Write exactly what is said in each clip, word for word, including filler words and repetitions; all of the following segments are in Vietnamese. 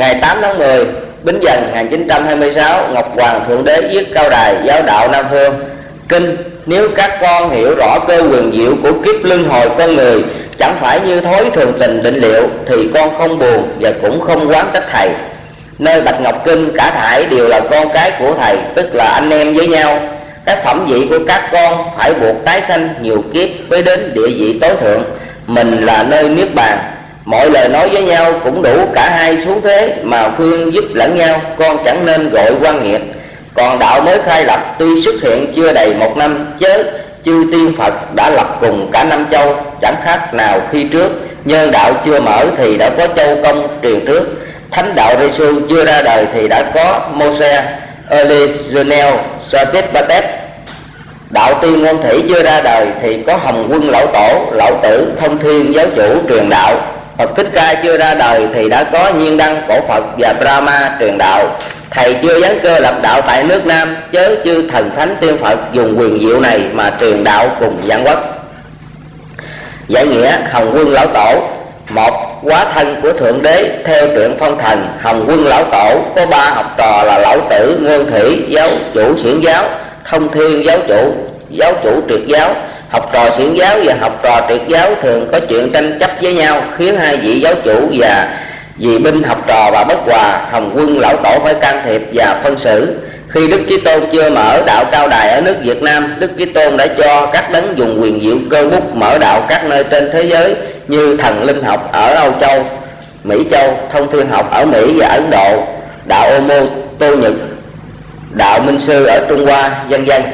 Ngày tám tháng mười Bính Dần một nghìn chín trăm hai mươi sáu, Ngọc Hoàng Thượng Đế viết cao đài giáo đạo Nam Phương. Kinh: nếu các con hiểu rõ cơ quyền diệu của kiếp luân hồi con người, chẳng phải như thói thường tình định liệu, thì con không buồn và cũng không oán trách thầy. Nơi Bạch Ngọc Kinh cả thảy đều là con cái của thầy, tức là anh em với nhau. Các phẩm vị của các con phải buộc tái sanh nhiều kiếp mới đến địa vị tối thượng. Mình là nơi niết bàn. Mọi lời nói với nhau cũng đủ cả hai xuống thế mà khuyên giúp lẫn nhau, con chẳng nên gọi quan nghiệt. Còn đạo mới khai lập tuy xuất hiện chưa đầy một năm, chớ chư tiên Phật đã lập cùng cả năm châu, chẳng khác nào khi trước. Nhân đạo chưa mở thì đã có châu công truyền trước. Thánh đạo Giêsu chưa ra đời thì đã có Moses, Eli, Jonel, Sotipatep. Đạo tiên ngôn thủy chưa ra đời thì có Hồng Quân Lão Tổ, Lão Tử, Thông Thiên giáo chủ truyền đạo. Phật Thích Ca chưa ra đời thì đã có Nhiên Đăng, Cổ Phật và Brahma truyền đạo. Thầy chưa giáng cơ lập đạo tại nước Nam, chớ chư thần thánh tiên Phật dùng quyền diệu này mà truyền đạo cùng vạn quốc. Giải nghĩa: Hồng Quân Lão Tổ, một hóa thân của Thượng Đế. Theo truyện phong thần, Hồng Quân Lão Tổ có ba học trò là Lão Tử, Ngôn Thủy giáo chủ xiển giáo, Thông Thiên giáo chủ giáo chủ triệt giáo. Học trò xiển giáo và học trò triệt giáo thường có chuyện tranh chấp với nhau, khiến hai vị giáo chủ và vì binh học trò và bất hòa. Hồng Quân Lão Tổ phải can thiệp và phân xử. Khi Đức Chí Tôn chưa mở đạo cao đài ở nước Việt Nam, Đức Chí Tôn đã cho các đấng dùng quyền diệu cơ bút mở đạo các nơi trên thế giới, như thần linh học ở Âu Châu, Mỹ Châu, thông thiên học ở Mỹ và Ấn Độ, đạo Ô Mô Tô Nhật, đạo Minh Sư ở Trung Hoa, vân vân.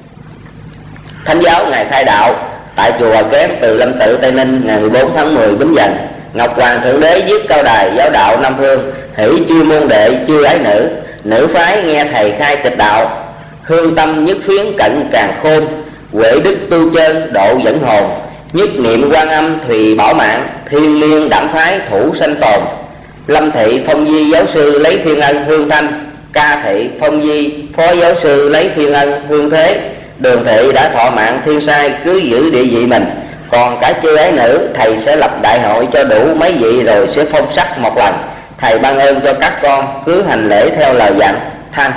Thánh giáo ngày khai đạo tại chùa Hòa Kén, Từ Lâm Tự, Tây Ninh, ngày mười bốn tháng mười Bính Dần. Ngọc Hoàng Thượng Đế viết cao đài giáo đạo Nam Phương. Hỷ chư môn đệ chư ái nữ, nữ phái nghe thầy khai tịch đạo. Hương tâm nhất phiến cận càng khôn, huệ đức tu chân độ dẫn hồn. Nhất niệm Quan Âm thùy bảo mạng, thiên liên đẳng phái thủ sanh tồn. Lâm thị Phong Di giáo sư lấy thiên ân Hương Thanh, Ca thị Phong Di phó giáo sư lấy thiên ân Hương Thế. Đường thị đã thọ mạng thiên sai, cứ giữ địa vị mình. Còn cả chư ái nữ, thầy sẽ lập đại hội cho đủ mấy vị rồi sẽ phong sắc một lần. Thầy ban ơn cho các con, cứ hành lễ theo lời dặn. Thăng.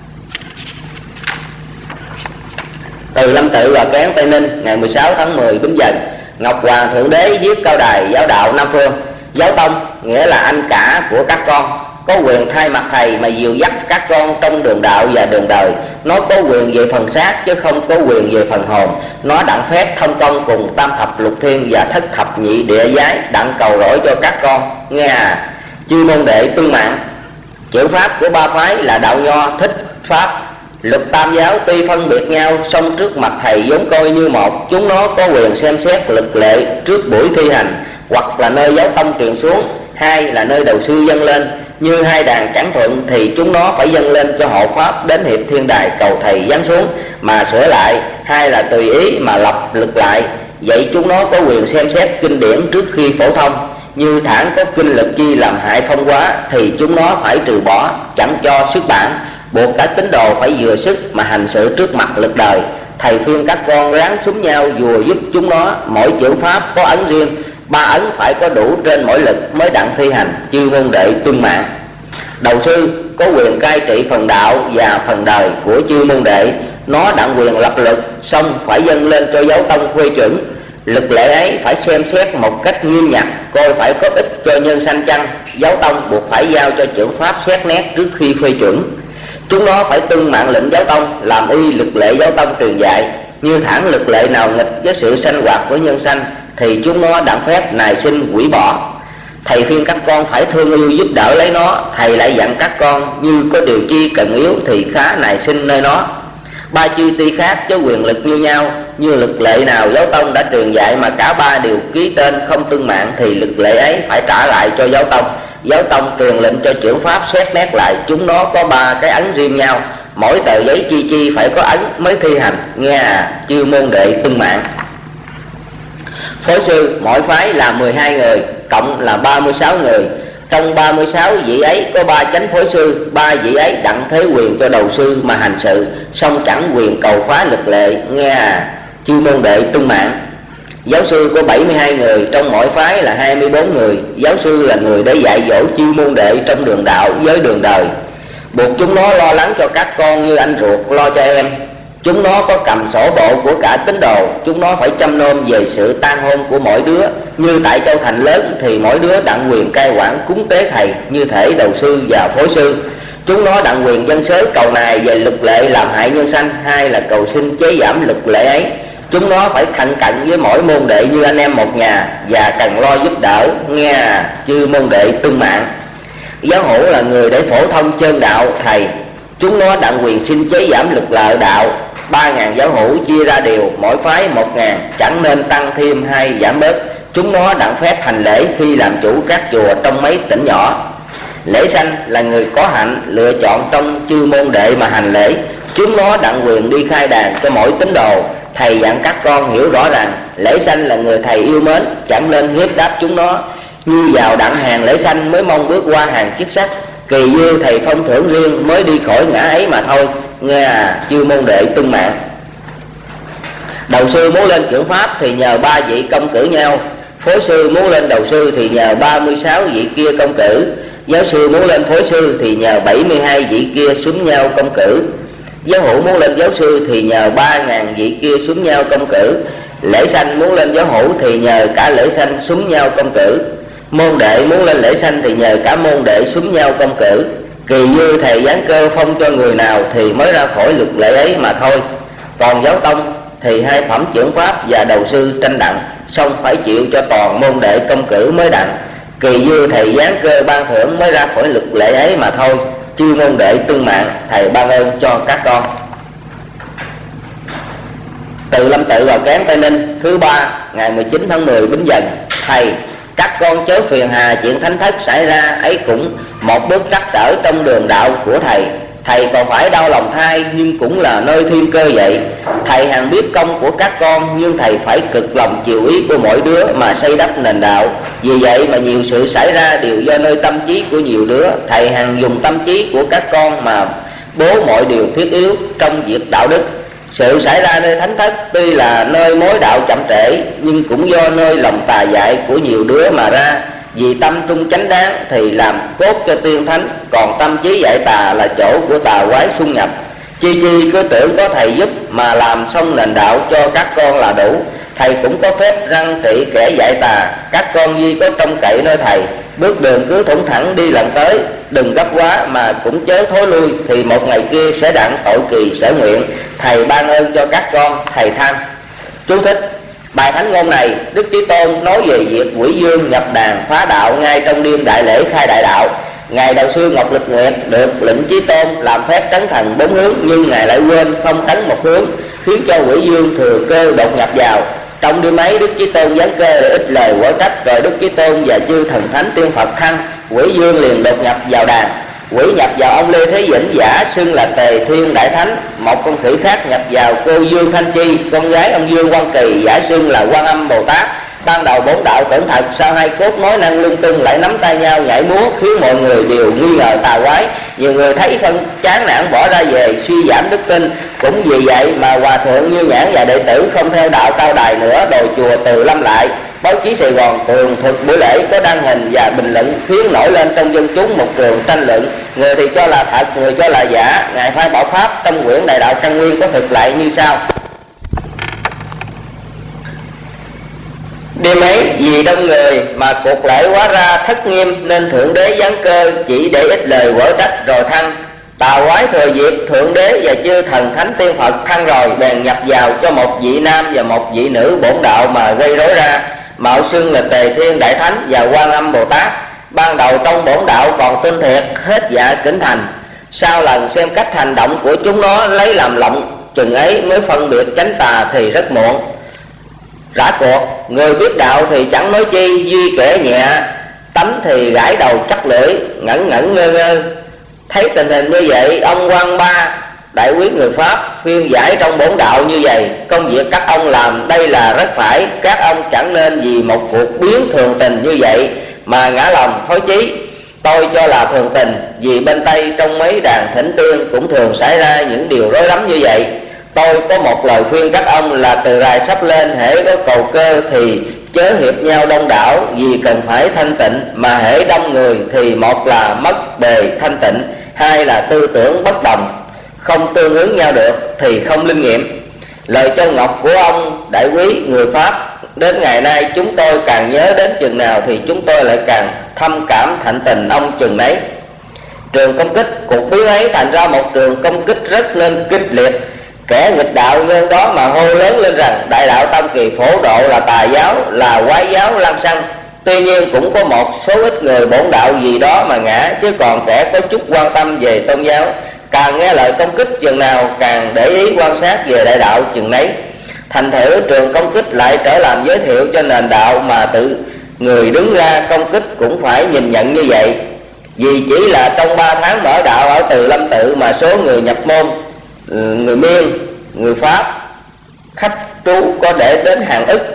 Từ Lâm Tự và Kén, Tây Ninh, ngày mười sáu tháng mười Bính Dần. Ngọc Hoàng Thượng Đế viết cao đài giáo đạo Nam Phương. Giáo tông nghĩa là anh cả của các con, có quyền thay mặt thầy mà dìu dắt các con trong đường đạo và đường đời. Nó có quyền về phần xác chứ không có quyền về phần hồn. Nó đặng phép thông công cùng tam thập lục thiên và thất thập nhị địa giới, đặng cầu rỗi cho các con. Nghe à, chư môn đệ tuân mạng. Chữ pháp của ba phái là đạo Nho, Thích pháp, Luật Tam giáo tuy phân biệt nhau, song trước mặt thầy giống coi như một. Chúng nó có quyền xem xét luật lệ trước buổi thi hành, hoặc là nơi giáo tông truyền xuống, hai là nơi đầu sư dâng lên. Như hai đàn chẳng thuận thì chúng nó phải dâng lên cho hộ pháp đến hiệp thiên đài cầu thầy giáng xuống mà sửa lại, hai là tùy ý mà lập lực lại. Vậy chúng nó có quyền xem xét kinh điển trước khi phổ thông. Như thản có kinh lực chi làm hại phong hóa thì chúng nó phải trừ bỏ, chẳng cho xuất bản. Buộc cả tín đồ phải vừa sức mà hành sự trước mặt lực đời. Thầy khuyên các con ráng xúm nhau vừa giúp chúng nó. Mỗi chữ pháp có ấn riêng, ba ấn phải có đủ trên mỗi lực mới đặng thi hành. Chư môn đệ tuân mạng. Đầu sư có quyền cai trị phần đạo và phần đời của chư môn đệ. Nó đặng quyền lập lực, xong phải dâng lên cho giáo tông phê chuẩn. Lực lệ ấy phải xem xét một cách nghiêm ngặt, coi phải có ích cho nhân sanh chăng. Giáo tông buộc phải giao cho trưởng pháp xét nét trước khi phê chuẩn. Chúng nó phải tuân mạng lệnh giáo tông, làm y lực lệ giáo tông truyền dạy. Như thẳng lực lệ nào nghịch với sự sanh hoạt của nhân sanh thì chúng nó đặng phép nài sinh hủy bỏ. Thầy khuyên các con phải thương yêu giúp đỡ lấy nó. Thầy lại dặn các con như có điều chi cần yếu thì khá nài sinh nơi nó. Ba chư tuy khác chứ quyền lực như nhau. Như lực lệ nào giáo tông đã truyền dạy mà cả ba đều ký tên không tuân mạng thì lực lệ ấy phải trả lại cho giáo tông. Giáo tông truyền lệnh cho trưởng pháp xét nét lại. Chúng nó có ba cái ấn riêng nhau, mỗi tờ giấy chi chi phải có ấn mới thi hành. Nghe à, chư môn đệ tuân mạng. Phối sư mỗi phái là mười hai người, cộng là ba mươi sáu người. Trong ba mươi sáu vị ấy có ba chánh phối sư, ba vị ấy đặng thế quyền cho đầu sư mà hành sự, song chẳng quyền cầu phá lực lệ. Nghe à, chư môn đệ tuân mạng. Giáo sư có bảy mươi hai người, trong mỗi phái là hai mươi bốn người. Giáo sư là người để dạy dỗ chư môn đệ trong đường đạo với đường đời, buộc chúng nó lo lắng cho các con như anh ruột lo cho em. Chúng nó có cầm sổ bộ của cả tín đồ. Chúng nó phải chăm nom về sự tan hôn của mỗi đứa. Như tại Châu Thành lớn thì mỗi đứa đặng quyền cai quản cúng tế thầy, như thể đầu sư và phối sư. Chúng nó đặng quyền dân sớ cầu nài về luật lệ làm hại nhân sanh, hay là cầu xin chế giảm luật lệ ấy. Chúng nó phải thân cận với mỗi môn đệ như anh em một nhà, và cần lo giúp đỡ, nghe chư môn đệ tương mạng. Giáo hữu là người để phổ thông chân đạo thầy. Chúng nó đặng quyền xin chế giảm luật lệ đạo. Ba ngàn giáo hữu chia ra đều, mỗi phái một ngàn, chẳng nên tăng thêm hay giảm bớt. Chúng nó đặng phép hành lễ khi làm chủ các chùa trong mấy tỉnh nhỏ. Lễ sanh là người có hạnh lựa chọn trong chư môn đệ mà hành lễ. Chúng nó đặng quyền đi khai đàn cho mỗi tín đồ. Thầy dặn các con hiểu rõ rằng lễ sanh là người thầy yêu mến, chẳng nên hiếp đáp chúng nó. Như vào đặng hàng lễ sanh mới mong bước qua hàng chức sắc. Kỳ dư thầy phong thưởng riêng mới đi khỏi ngã ấy mà thôi. Nghe à, chư môn đệ tương mạng. Đầu sư muốn lên trưởng pháp thì nhờ ba vị công cử nhau. Phối sư muốn lên đầu sư thì nhờ ba mươi sáu vị kia công cử. Giáo sư muốn lên phối sư thì nhờ bảy mươi hai vị kia xúm nhau công cử. Giáo hữu muốn lên giáo sư thì nhờ ba ngàn vị kia xúm nhau công cử. Lễ sanh muốn lên giáo hữu thì nhờ cả lễ sanh xúm nhau công cử. Môn đệ muốn lên lễ sanh thì nhờ cả môn đệ xúm nhau công cử. Kỳ dư thầy giáng cơ phong cho người nào thì mới ra khỏi luật lệ ấy mà thôi. Còn giáo tông thì hai phẩm trưởng pháp và đầu sư tranh đặng, xong phải chịu cho toàn môn đệ công cử mới đặng. Kỳ dư thầy giáng cơ ban thưởng mới ra khỏi luật lệ ấy mà thôi. Chư môn đệ tương mạng, thầy ban ơn cho các con. Từ Lâm Tự vào Kén Tây Ninh, thứ ba ngày mười chín tháng mười Bính Dần. Thầy, các con chớ phiền hà chuyện thánh thất xảy ra ấy, cũng một bước trắc trở trong đường đạo của thầy. Thầy còn phải đau lòng thay, nhưng cũng là nơi thiên cơ vậy. Thầy hằng biết công của các con, nhưng thầy phải cực lòng chiều ý của mỗi đứa mà xây đắp nền đạo. Vì vậy mà nhiều sự xảy ra đều do nơi tâm trí của nhiều đứa. Thầy hằng dùng tâm trí của các con mà bố mọi điều thiết yếu trong việc đạo đức. Sự xảy ra nơi thánh thất tuy là nơi mối đạo chậm trễ, nhưng cũng do nơi lòng tà dại của nhiều đứa mà ra. Vì tâm trung chánh đáng thì làm cốt cho tiên thánh, còn tâm trí dạy tà là chỗ của tà quái xung nhập. Chi chi cứ tưởng có thầy giúp mà làm xong nền đạo cho các con là đủ. Thầy cũng có phép răng trị kẻ dạy tà. Các con duy có trông cậy nơi thầy, bước đường cứ thủng thẳng đi lần tới, đừng gấp quá mà cũng chớ thối lui, thì một ngày kia sẽ đặng tội kỳ sở nguyện. Thầy ban ơn cho các con, thầy than. Chú thích: bài thánh ngôn này Đức Chí Tôn nói về việc Quỷ Dương nhập đàn phá đạo ngay trong đêm đại lễ khai đại đạo. Ngài đạo sư Ngọc Lịch Nguyệt được lệnh Chí Tôn làm phép trấn thần bốn hướng, nhưng ngài lại quên không trấn một hướng, khiến cho Quỷ Dương thừa cơ đột nhập vào. Trong đêm ấy Đức Chí Tôn giáng cơ để ít lời quở trách, rồi Đức Chí Tôn và chư thần thánh tiên Phật thăng. Quỷ Dương liền đột nhập vào đàn. Quỷ nhập vào ông Lê Thế Vĩnh, giả xưng là Tề Thiên Đại Thánh. Một con khỉ khác nhập vào cô Dương Thanh Chi, con gái ông Dương Quan Kỳ, giả xưng là Quan Âm Bồ Tát. Ban đầu bốn đạo tưởng thật, sau hai cốt nói năng lung tung lại nắm tay nhau nhảy múa, khiến mọi người đều nghi ngờ tà quái. Nhiều người thấy phân chán nản bỏ ra về, suy giảm đức tin. Cũng vì vậy mà Hòa Thượng Như Nhãn và đệ tử không theo đạo Cao Đài nữa, đòi chùa Từ Lâm lại. Báo chí Sài Gòn tường thuật buổi lễ có đăng hình và bình luận, khiến nổi lên trong dân chúng một trường tranh luận. Người thì cho là thật, người cho là giả. Ngài Phái Bảo Pháp trong quyển Đại Đạo Căn Nguyên có thực lại như sau: đêm ấy vì đông người mà cuộc lễ hóa ra thất nghiêm, nên Thượng Đế giáng cơ chỉ để ít lời quở trách rồi thăng. Tà quái thừa dịp Thượng Đế và chư thần thánh tiên Phật thăng rồi, bèn nhập vào cho một vị nam và một vị nữ bổn đạo mà gây rối ra, mạo xưng là Tề Thiên Đại Thánh và Quan Âm Bồ Tát. Ban đầu trong bổn đạo còn tin thiệt, hết dạ kính thành. Sau lần xem cách hành động của chúng nó lấy làm lộng, chừng ấy mới phân biệt chánh tà thì rất muộn. Rã cuộc, người biết đạo thì chẳng nói chi, duy kẻ nhẹ tánh thì gãi đầu chắc lưỡi, ngẩn ngẩn ngơ ngơ. Thấy tình hình như vậy, ông Quan Ba đại quý người Pháp khuyên giải trong bổn đạo như vậy: công việc các ông làm đây là rất phải, các ông chẳng nên vì một cuộc biến thường tình như vậy mà ngã lòng hối chí. Tôi cho là thường tình, vì bên Tây trong mấy đàn thỉnh tiên cũng thường xảy ra những điều rối rắm như vậy. Tôi có một lời khuyên các ông là từ rày sắp lên, hễ có cầu cơ thì chớ hiệp nhau đông đảo, vì cần phải thanh tịnh, mà hễ đông người thì một là mất bề thanh tịnh, hai là tư tưởng bất đồng, không tương ứng nhau được thì không linh nghiệm. Lời châu ngọc của ông đại quý người Pháp đến ngày nay chúng tôi càng nhớ đến chừng nào thì chúng tôi lại càng thâm cảm thạnh tình ông chừng nấy. Trường công kích, cuộc biến ấy thành ra một trường công kích rất nên kịch liệt. Kẻ nghịch đạo nhân đó mà hô lớn lên rằng đại đạo Tam Kỳ Phổ Độ là tà giáo, là quái giáo lam xăng. Tuy nhiên cũng có một số ít người bổn đạo gì đó mà ngã, chứ còn kẻ có chút quan tâm về tôn giáo càng nghe lời công kích chừng nào càng để ý quan sát về đại đạo chừng nấy. Thành thử trường công kích lại trở làm giới thiệu cho nền đạo, mà tự người đứng ra công kích cũng phải nhìn nhận như vậy. Vì chỉ là trong ba tháng mở đạo ở Từ Lâm Tự mà số người nhập môn, người Miên, người Pháp, khách trú có để đến hàng ức.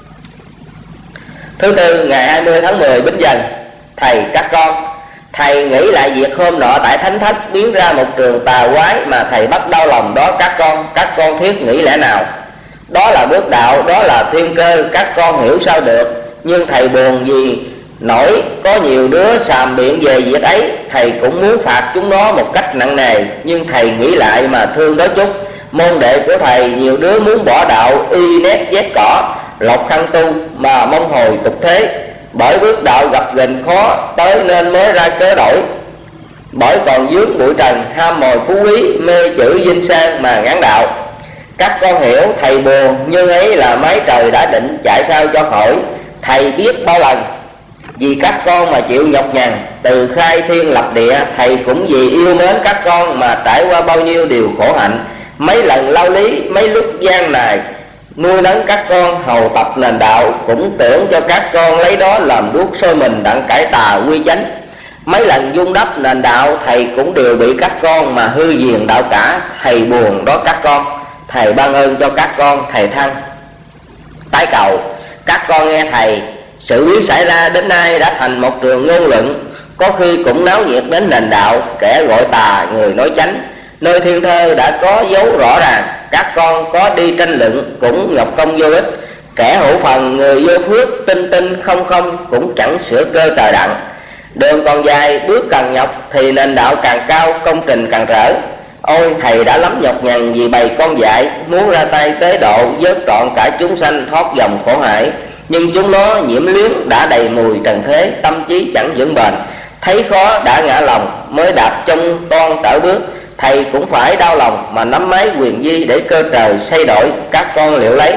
Thứ tư, ngày hai mươi tháng mười Bính Dần. Thầy các con, thầy nghĩ lại việc hôm nọ tại Thánh Thất biến ra một trường tà quái mà thầy bắt đau lòng đó các con. Các con thiết nghĩ lẽ nào? Đó là bước đạo, đó là thiên cơ, các con hiểu sao được. Nhưng thầy buồn vì nổi có nhiều đứa xàm biện về việc ấy. Thầy cũng muốn phạt chúng nó một cách nặng nề, nhưng thầy nghĩ lại mà thương đó chút. Môn đệ của thầy nhiều đứa muốn bỏ đạo, y nét dép cỏ, lọc khăn tu mà mong hồi tục thế. Bởi bước đạo gặp gềnh khó tới nên mới ra cớ đổi. Bởi còn vướng bụi trần, ham mồi phú quý, mê chữ vinh sang mà ngán đạo. Các con hiểu thầy buồn, nhưng ấy là mái trời đã định, chạy sao cho khỏi. Thầy biết bao lần vì các con mà chịu nhọc nhằn, từ khai thiên lập địa. Thầy cũng vì yêu mến các con mà trải qua bao nhiêu điều khổ hạnh. Mấy lần lao lý, mấy lúc gian nài, nuôi nấng các con hầu tập nền đạo, cũng tưởng cho các con lấy đó làm đuốc sôi mình đặng cải tà quy chánh. Mấy lần dung đắp nền đạo, thầy cũng đều bị các con mà hư viền đạo cả. Thầy buồn đó các con, thầy ban ơn cho các con, thầy thăng. Tái cầu, các con nghe thầy, sự biến xảy ra đến nay đã thành một trường ngôn luận, có khi cũng náo nhiệt đến nền đạo. Kẻ gọi tà, người nói chánh, nơi thiên thơ đã có dấu rõ ràng. Các con có đi tranh luận cũng ngọc công vô ích. Kẻ hữu phần, người vô phước, tinh tinh không không cũng chẳng sửa cơ trời đặng. Đường còn dài, bước càng nhọc thì nền đạo càng cao, công trình càng rỡ. Ôi thầy đã lắm nhọc nhằn vì bầy con dại, muốn ra tay tế độ vớt trọn cả chúng sanh thoát dòng khổ hại. Nhưng chúng nó nhiễm luyến đã đầy mùi trần thế, tâm trí chẳng vững bền. Thấy khó đã ngã lòng, mới đạp trong toan trở bước. Thầy cũng phải đau lòng mà nắm máy quyền di để cơ trời xây đổi. Các con liệu lấy.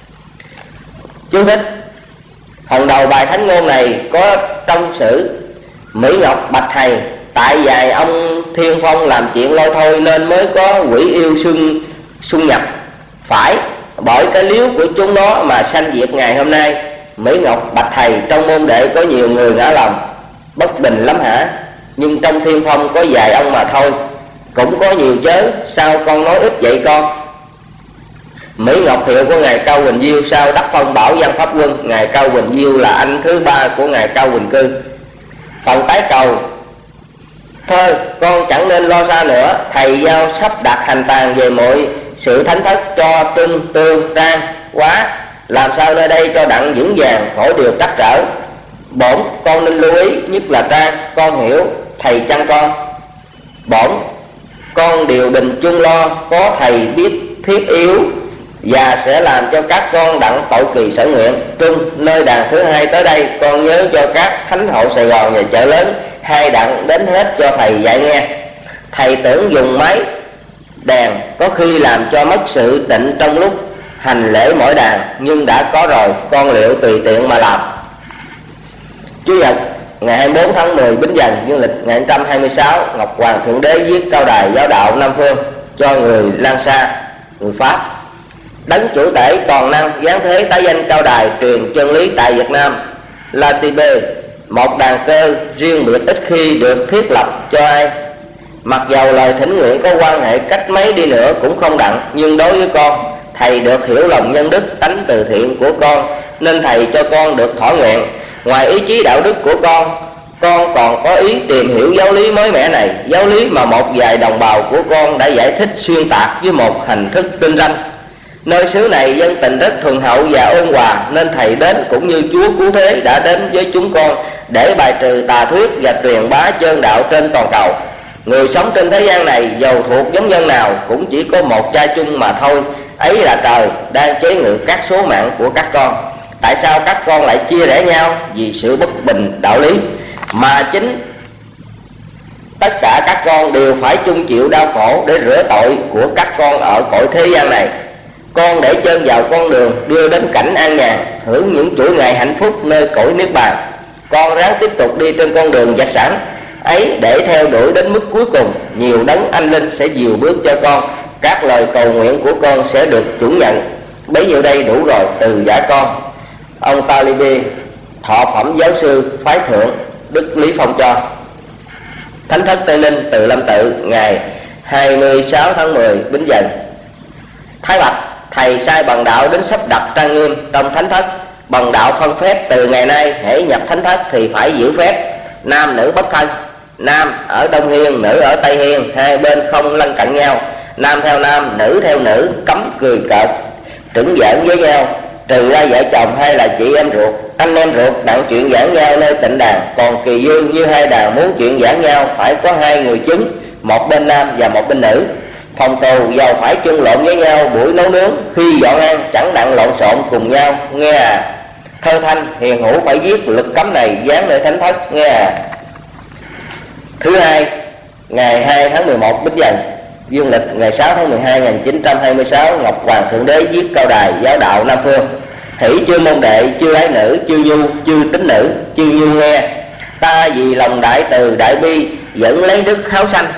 Chú thích: phần đầu bài thánh ngôn này có trong sử Mỹ Ngọc bạch thầy, tại vài ông Thiên Phong làm chuyện lôi thôi nên mới có quỷ yêu xuân xuân nhập. Phải bởi cái liếu của chúng nó mà sanh diệt ngày hôm nay. Mỹ Ngọc bạch thầy, trong môn đệ có nhiều người ngã lòng, bất bình lắm hả? Nhưng trong Thiên Phong có vài ông mà thôi. Cũng có nhiều chớ, sao con nói ít vậy con? Mỹ Ngọc hiệu của ngài Cao Huỳnh Diêu, sau đắc phong Bảo Văn Pháp Quân. Ngài Cao Huỳnh Diêu là anh thứ ba của ngài Cao Huỳnh Cư. Phần tái cầu, thôi con chẳng nên lo xa nữa. Thầy giao sắp đặt hành tàn về mọi sự thánh thất cho tương tương trang quá, làm sao nơi đây cho đặng vững vàng, khỏi điều trắc trở. Bổn con nên lưu ý, nhất là trang, con hiểu thầy chăng con? Bổn con điều đình chung lo, có thầy biết thiết yếu, và sẽ làm cho các con đặng tội kỳ sở nguyện. Trung nơi đàn thứ hai tới đây, con nhớ cho các thánh hộ Sài Gòn và chợ lớn hai đặng đến hết cho thầy dạy nghe. Thầy tưởng dùng máy đàn có khi làm cho mất sự tịnh trong lúc hành lễ mỗi đàn, nhưng đã có rồi, con liệu tùy tiện mà làm. Chủ nhật ngày hai mươi bốn tháng mười Bính Dần dương lịch ngày hai trăm hai mươi sáu, Ngọc Hoàng Thượng Đế viết cao đài giáo đạo Nam Phương cho người Lan Sa, người Pháp. Đấng chủ tể toàn năng giáng thế tái danh cao đài truyền chân lý tại Việt Nam là Tibê, một đàn cơ riêng biệt ít khi được thiết lập cho ai. Mặc dầu lời thỉnh nguyện có quan hệ cách mấy đi nữa cũng không đặng, nhưng đối với con, thầy được hiểu lòng nhân đức tánh từ thiện của con, nên thầy cho con được thỏa nguyện. Ngoài ý chí đạo đức của con, Con còn có ý tìm hiểu giáo lý mới mẻ này, giáo lý mà một vài đồng bào của con đã giải thích xuyên tạc với một hình thức tinh ranh. Nơi xứ này dân tình rất thuần hậu và ôn hòa, nên thầy đến cũng như Chúa Cứu Thế đã đến với chúng con để bài trừ tà thuyết và truyền bá chân đạo trên toàn cầu. Người sống trên thế gian này dầu thuộc giống nhân nào cũng chỉ có một cha chung mà thôi, ấy là trời đang chế ngự các số mạng của các con. Tại sao các con lại chia rẽ nhau? Vì sự bất bình đạo lý, mà chính tất cả các con đều phải chung chịu đau khổ để rửa tội của các con ở cõi thế gian này. Con để chân vào con đường đưa đến cảnh an nhàn, hưởng những chuỗi ngày hạnh phúc nơi cõi niết bàn. Con ráng tiếp tục đi trên con đường dạch sẵn ấy để theo đuổi đến mức cuối cùng. Nhiều đấng anh linh sẽ dìu bước cho con, các lời cầu nguyện của con sẽ được chuẩn nhận. Bấy nhiêu đây đủ rồi từ giả con. Ông Talibi, thọ phẩm giáo sư phái thượng Đức Lý Phong cho. Thánh thất Tây Ninh, Từ Lâm Tự, ngày hai mươi sáu tháng mười Bính Dần. Thái Bạch, thầy sai Bần Đạo đến sắp đặt trang nghiêm trong thánh thất. Bần Đạo phân phép từ ngày nay hễ nhập thánh thất thì phải giữ phép nam nữ bất thân. Nam ở Đông Hiên, nữ ở Tây Hiên, hai bên không lân cận nhau. Nam theo nam, nữ theo nữ, cấm cười cợt trứng giỡn với nhau, trừ ra vợ chồng hay là chị em ruột, anh em ruột đặng chuyện giảng nhau nơi tịnh đàn. Còn kỳ dương như hai đàn muốn chuyện giảng nhau phải có hai người chứng, một bên nam và một bên nữ. Phòng tù giàu phải chung lộn với nhau buổi nấu nướng, khi dọn ăn chẳng đặng lộn xộn cùng nhau, nghe à. Thơ thanh hiền hữu phải viết lực cấm này dán nơi thánh thất, nghe à. Thứ hai, ngày hai tháng mười một Bính Dần, dương lịch ngày sáu tháng mười hai nghìn chín trăm hai mươi sáu, Ngọc Hoàng Thượng Đế viết cao đài giáo đạo Nam Phương. Hỷ chư môn đệ, chư ái nữ, chư nhu, chư tín nữ, chư nhu nghe. Ta vì lòng đại từ đại bi, vẫn lấy đức kháo sanh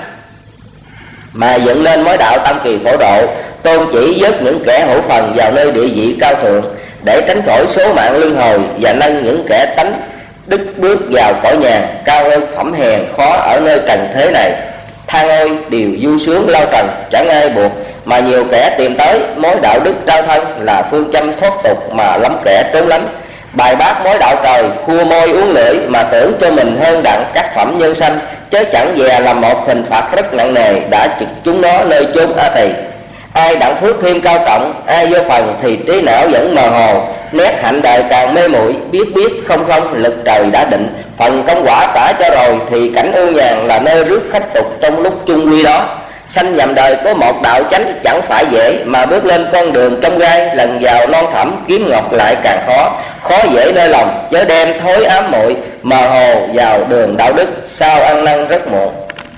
mà dựng nên mối đạo tam kỳ phổ độ, tôn chỉ vớt những kẻ hữu phần vào nơi địa vị cao thượng, để tránh khỏi số mạng luân hồi, và nâng những kẻ tánh đức bước vào cõi nhàn, cao hơn phẩm hèn khó ở nơi trần thế này. Than ơi, điều vui sướng lao trần chẳng ai buộc, mà nhiều kẻ tìm tới mối đạo đức trao thân, là phương châm thoát tục mà lắm kẻ trốn lánh. Bài bác mối đạo trời, khua môi uống lưỡi, mà tưởng cho mình hơn đặng các phẩm nhân sanh, chớ chẳng dè là một hình phạt rất nặng nề, đã trực chúng nó nơi chốn á tỳ. Ai đặng phước thêm cao trọng, ai vô phần thì trí não vẫn mờ hồ, nét hạnh đời càng mê muội, biết biết không không lực trời đã định. Phần công quả trả cho rồi thì cảnh ưu nhàn là nơi rước khách tục trong lúc chung quy đó. Sanh nhầm đời có một đạo chánh chẳng phải dễ, mà bước lên con đường trong gai, lần vào non thẳm kiếm ngọc lại càng khó. Khó dễ nơi lòng, chớ đem thối ám muội, mờ hồ vào đường đạo đức, sao ăn năn rất muộn.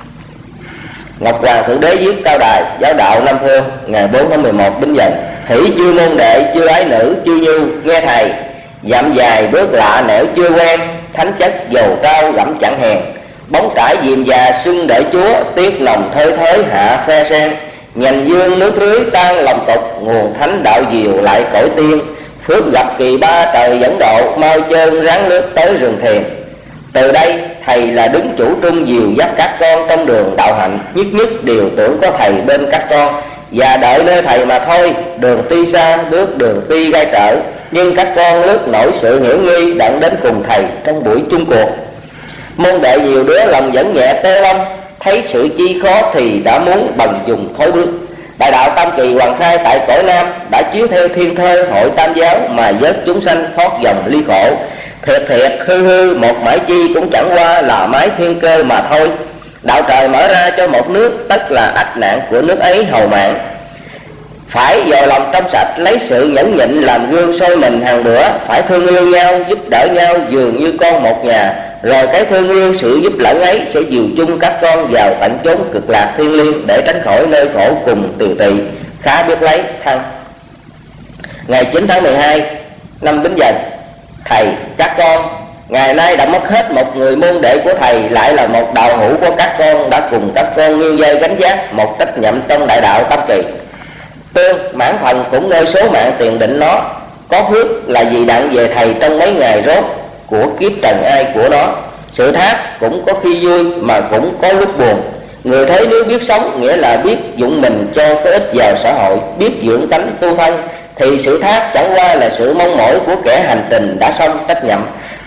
Ngọc Hoàng Thượng Đế viết cao đài giáo đạo Nam Phương, ngày bốn tháng mười một Bính Dần. Hỷ chư môn đệ, chư ái nữ, chư nhu, nghe thầy. Dặm dài bước lạ nẻo chưa quen, thánh chất dầu cao gẫm chẳng hèn. Bóng trải diềm già xưng để Chúa, tiếc lòng thơi thới hạ phe sen. Nhành dương nước lưới tan lòng tục, nguồn thánh đạo diều lại cõi tiên. Phước gặp kỳ ba trời dẫn độ, mau chơn ráng lướt tới rừng thiền. Từ đây thầy là đứng chủ trung dìu dắt các con trong đường đạo hạnh, nhất nhất điều tưởng có thầy bên các con, và đợi nơi thầy mà thôi. Đường tuy xa, bước đường tuy gai trở, nhưng các con lướt nổi sự hiểu nghi, đặng đến cùng thầy trong buổi chung cuộc. Môn đệ nhiều đứa lòng vẫn nhẹ tê lâm, thấy sự chi khó thì đã muốn bằng dùng thối bước. Đại đạo Tam Kỳ Hoàng Khai tại cõi Nam đã chiếu theo thiên thơ hội tam giáo, mà vớt chúng sanh thoát dòng ly khổ. Thiệt thiệt hư hư một mãi chi cũng chẳng qua là mái thiên cơ mà thôi. Đạo trời mở ra cho một nước, tất là ách nạn của nước ấy hầu mạng. Phải dò lòng trong sạch, lấy sự nhẫn nhịn làm gương soi mình hàng bữa. Phải thương yêu nhau, giúp đỡ nhau dường như con một nhà. Rồi cái thương yêu sự giúp lẫn ấy sẽ dìu chung các con vào tận chốn cực lạc thiên liêng, để tránh khỏi nơi khổ cùng tiều tị. Khá biết lấy thăng. Ngày chín tháng mười hai năm Bính Dần. Thầy, các con, ngày nay đã mất hết một người môn đệ của thầy, lại là một đạo hữu của các con, đã cùng các con nghiêng dây gánh vác một trách nhiệm trong đại đạo Tam Kỳ. Tương mãn phần cũng nơi số mạng tiền định nó, có phước là vì đặng về thầy trong mấy ngày rốt của kiếp trần ai của nó. Sự thác cũng có khi vui mà cũng có lúc buồn. Người thế nếu biết sống, nghĩa là biết dụng mình cho có ích vào xã hội, biết dưỡng tánh tu thân, thì sự thác chẳng qua là sự mong mỏi của kẻ hành trình đã xong trách nhậm.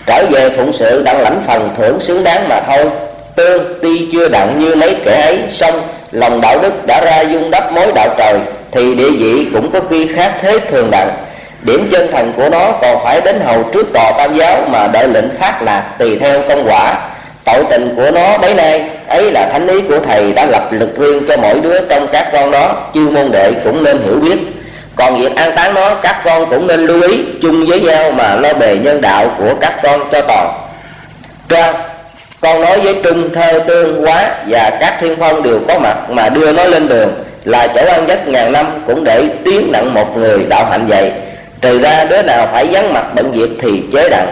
trở về phụng sự đặng lãnh phần thưởng xứng đáng mà thôi. Tương tuy chưa đặng như mấy kẻ ấy, song lòng đạo đức đã ra dung đắp mối đạo trời, thì địa vị cũng có khi khác thế thường đặng. Điểm chân thành của nó còn phải đến hầu trước tòa tam giáo mà đợi lệnh phát lạc tùy theo công quả. Tội tình của nó bấy nay ấy là thánh ý của thầy đã lập lực riêng cho mỗi đứa trong các con nó, chư môn đệ cũng nên hiểu biết. Còn việc an táng nó, các con cũng nên lưu ý chung với nhau mà lo bề nhân đạo của các con cho toàn. Trang con nói với Trung, Thơ, Tương, Quá và các thiên phong đều có mặt mà đưa nó lên đường, là chỗ ăn giấc ngàn năm cũng để tiến nặng một người đạo hạnh vậy. Trừ ra đứa nào phải vắng mặt bận việc thì chế đặng.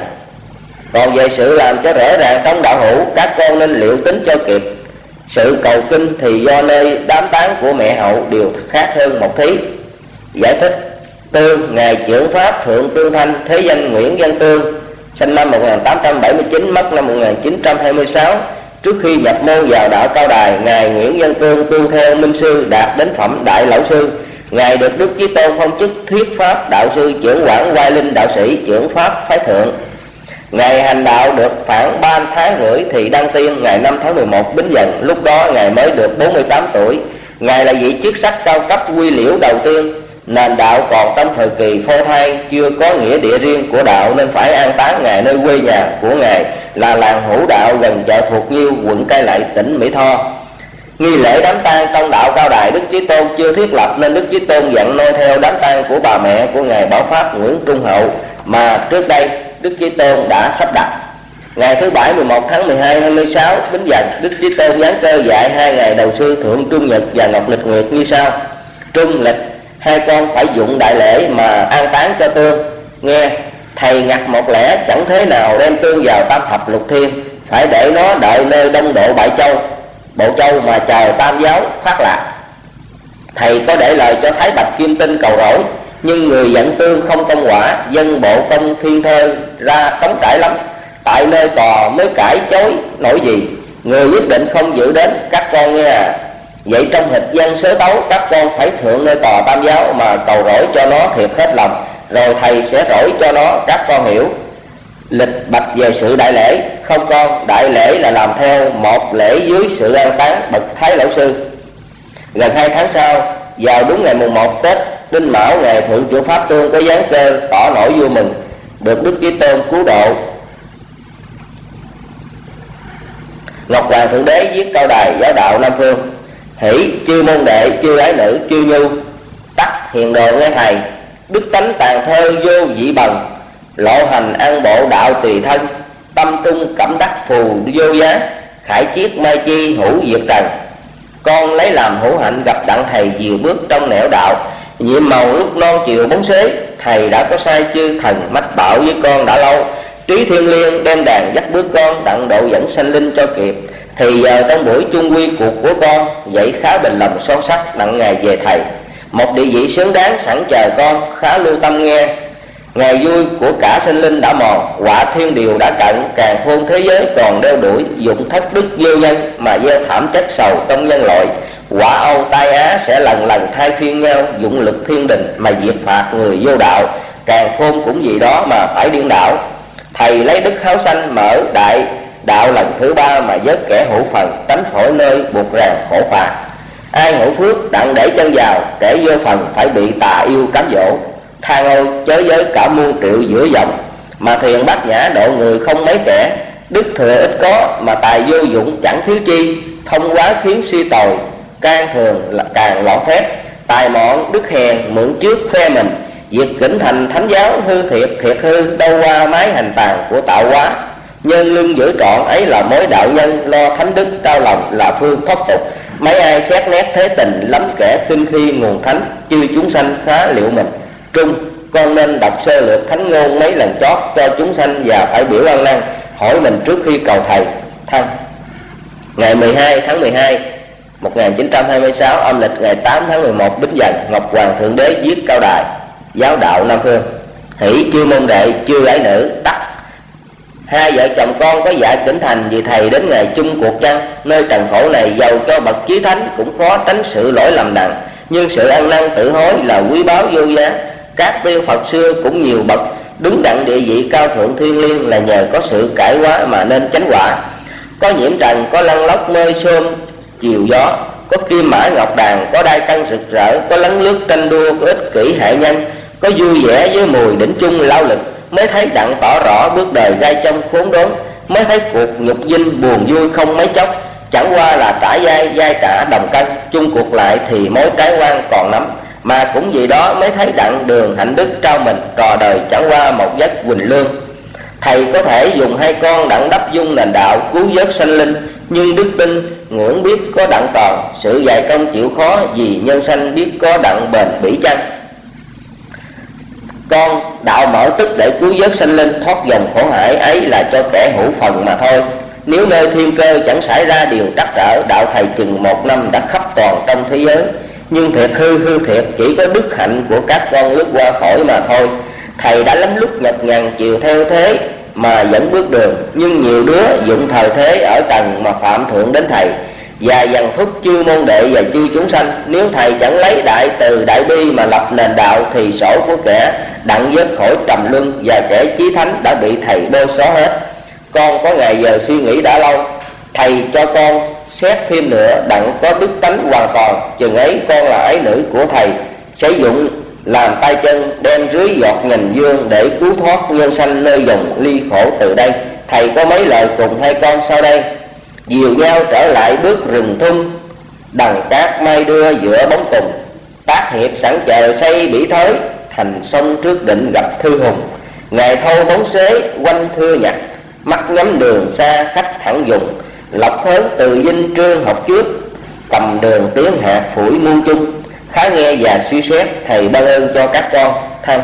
Còn về sự làm cho rõ ràng trong đạo hữu, các con nên liệu tính cho kịp. Sự cầu kinh thì do nơi đám táng của mẹ hậu đều khác hơn một thí. Giải thích: Tương, ngài trưởng pháp Thượng Tương Thanh, thế danh Nguyễn Văn Tương, sinh năm một nghìn tám trăm bảy mươi chín, mất năm một nghìn chín trăm hai mươi sáu. Trước khi nhập môn vào đạo Cao Đài, ngài Nguyễn Văn Tương tu theo minh sư đạt đến phẩm đại lão sư. Ngài được Đức Chí Tôn phong chức thuyết pháp đạo sư, trưởng quản Oai Linh đạo sĩ, trưởng pháp phái thượng. Ngài hành đạo được khoảng ba tháng rưỡi thì đăng tiên ngày năm tháng mười một Bính Dần, lúc đó ngài mới được bốn mươi tám tuổi. Ngài là vị chức sắc cao cấp quy liễu đầu tiên. Nền đạo còn trong thời kỳ phôi thai, chưa có nghĩa địa riêng của đạo, nên phải an táng ngài nơi quê nhà của ngài là làng Hữu Đạo gần chợ Thuộc Nhiêu, quận Cai Lậy, tỉnh Mỹ Tho. Nghi lễ đám tang trong đạo Cao Đài Đức Chí Tôn chưa thiết lập, nên Đức Chí Tôn dặn noi theo đám tang của bà mẹ của ngài Bảo Pháp Nguyễn Trung Hậu mà trước đây Đức Chí Tôn đã sắp đặt. Ngày thứ bảy mười một tháng mười hai hai mươi sáu Bính Dần, Đức Chí Tôn giáng cơ dạy hai ngày đầu sư Thượng Trung Nhật và Ngọc Lịch Nguyệt như sau: Trung Lịch, hai con phải dụng đại lễ mà an táng cho Tương. Nghe, thầy ngặt một lẽ chẳng thế nào đem Tương vào tam thập lục thiên, phải để nó đợi nơi đông độ Bại Châu, Bộ Châu mà chờ tam giáo phát lạc. Thầy có để lời cho Thái Bạch Kim Tinh cầu rỗi, nhưng người dẫn Tương không công quả, dân bộ công thiên thơ ra tống trải lắm. Tại nơi tòa mới cãi chối nổi gì, người quyết định không giữ đến, các con nghe à. Vậy trong hịch văn sớ tấu, các con phải thượng nơi tòa tam giáo mà cầu rỗi cho nó thiệt hết lòng, rồi thầy sẽ rỗi cho nó, các con hiểu. Lịch bạch về sự đại lễ: Không con, đại lễ là làm theo một lễ dưới sự an táng bậc Thái Lão Sư. Gần hai tháng sau, vào đúng ngày mùng một Tết Đinh Mão, ngày Thượng Trưởng Pháp Tương có giáng cơ tỏ nổi vui mừng, được Đức Chí Tôn cứu độ. Ngọc Hoàng Thượng Đế viết Cao Đài giáo đạo Nam Phương: Hỷ chư môn đệ, chư ái nữ, chư nhu, tắc hiền đồ nghe thầy. Đức tánh tàn thơ vô vị bằng, lộ hành an bộ đạo tùy thân. Tâm trung cẩm đắc phù vô giá, khải chiết mai chi hữu diệt trần. Con lấy làm hữu hạnh gặp đặng thầy dìu bước trong nẻo đạo. Nhiệm màu lúc non chiều bóng xế, thầy đã có sai chư thần mách bảo với con đã lâu. Trí thiên liêng đem đàn dắt bước con, đặng độ dẫn sanh linh cho kịp. Thì giờ trong buổi chung quy cuộc của con, vậy khá bình lòng son sắc đặng ngài về thầy. Một địa vị xứng đáng sẵn chờ con, khá lưu tâm nghe. Ngày vui của cả sinh linh đã mòn, quả thiên điều đã cận. Càng khôn thế giới còn đeo đuổi, dụng thất đức vô nhân mà gieo thảm chất sầu trong nhân loại. Quả Âu tai Á sẽ lần lần thay phiên nhau, dụng lực thiên đình mà diệt phạt người vô đạo. Càng khôn cũng vì đó mà phải điên đảo. Thầy lấy đức háo sanh mở đại đạo lần thứ ba mà vớt kẻ hữu phần, tránh khỏi nơi buộc ràng khổ phạt. Ai hữu phước đặng để chân vào, kẻ vô phần phải bị tà yêu cám dỗ. Than ôi chớ giới cả muôn triệu giữa dòng, mà thiền bát nhã độ người không mấy kẻ. Đức thừa ít có mà tài vô dụng chẳng thiếu chi, thông quá khiến suy tồi, can thường là càng lọn phép. Tài mọn đức hèn mượn trước khoe mình, việc kỉnh thành thánh giáo hư thiệt thiệt hư. Đâu qua mái hành tàn của tạo hóa, nhân lưng giữ trọn ấy là mối đạo nhân. Lo thánh đức trao lòng là phương thoát tục, mấy ai xét nét thế tình lắm kẻ khinh khi nguồn thánh. Chư chúng sanh khá liệu mình. Trung, con nên đọc sơ lược thánh ngôn mấy lần chót cho chúng sanh, và phải biểu ăn năn hỏi mình trước khi cầu thầy. Thân ngày mười hai tháng mười hai một nghìn chín trăm hai mươi sáu âm lịch ngày tám tháng mười một Bính Dần, Ngọc Hoàng Thượng Đế viết Cao Đài giáo đạo Nam Phương: Hỷ chư môn đệ, chư ái nữ, tắc. Hai vợ chồng con có dạ tỉnh thành vì thầy đến ngày chung cuộc chăng? Nơi trần khổ này giàu cho bậc chí thánh cũng khó tránh sự lỗi lầm nặng, nhưng sự ăn năn tự hối là quý báu vô giá. Các tiên Phật xưa cũng nhiều bậc đứng đặng địa vị cao thượng thiên liêng là nhờ có sự cải hóa mà nên chánh quả. Có nhiễm trần, có lăn lóc mơi xôm chiều gió, có kim mã ngọc đàn, có đai căng rực rỡ, có lấn lướt tranh đua, có ích kỷ hại nhân, có vui vẻ với mùi đỉnh chung lao lực, mới thấy đặng tỏ rõ bước đời gai trong khốn đốn, mới thấy cuộc nhục dinh buồn vui không mấy chốc. Chẳng qua là trả dai, dai cả đồng cân, chung cuộc lại thì mối trái quan còn nắm. Mà cũng vì đó mới thấy đặng đường hạnh đức trao mình, trò đời chẳng qua một giấc quỳnh lương. Thầy có thể dùng hai con đặng đắp dung nền đạo cứu vớt sanh linh, nhưng đức tin ngưỡng biết có đặng còn, sự dạy công chịu khó vì nhân sanh biết có đặng bền bỉ chăng. Con đạo mở tức để cứu vớt sanh linh, thoát dòng khổ hải ấy là cho kẻ hữu phần mà thôi. Nếu nơi thiên cơ chẳng xảy ra điều trắc trở, đạo thầy chừng một năm đã khắp toàn trong thế giới. Nhưng thiệt hư hư thiệt, chỉ có đức hạnh của các con lướt qua khỏi mà thôi. Thầy đã lắm lúc nhọc nhằn chiều theo thế mà vẫn bước đường, nhưng nhiều đứa dụng thời thế ở tầng mà phạm thượng đến thầy, và dằn thúc chư môn đệ và chư chúng sanh. Nếu thầy chẳng lấy đại từ đại bi mà lập nền đạo, thì sổ của kẻ đặng vớt khỏi trầm luân và kẻ chí thánh đã bị thầy bôi xóa hết. Con có ngày giờ suy nghĩ đã lâu, thầy cho con xét thêm nữa đặng có đức tánh hoàn toàn, chừng ấy con là ái nữ của thầy, sử dụng làm tay chân đem rưới giọt nghìn dương để cứu thoát nhân sanh nơi dòng ly khổ từ đây. Thầy có mấy lời cùng hai con sau đây: dìu nhau trở lại bước rừng thung, đằng cát mai đưa giữa bóng tùng, tác hiệp sẵn chờ xây bỉ thới, thành sông trước định gặp thư hùng. Ngày thâu bóng xế quanh thưa nhặt, mắt ngắm đường xa khách thẳng dùng, lộc hớn từ dinh trương học trước, cầm đường tiếng hạt phủi muôn chung. Khá nghe và suy xét, thầy ban ơn cho các con thân.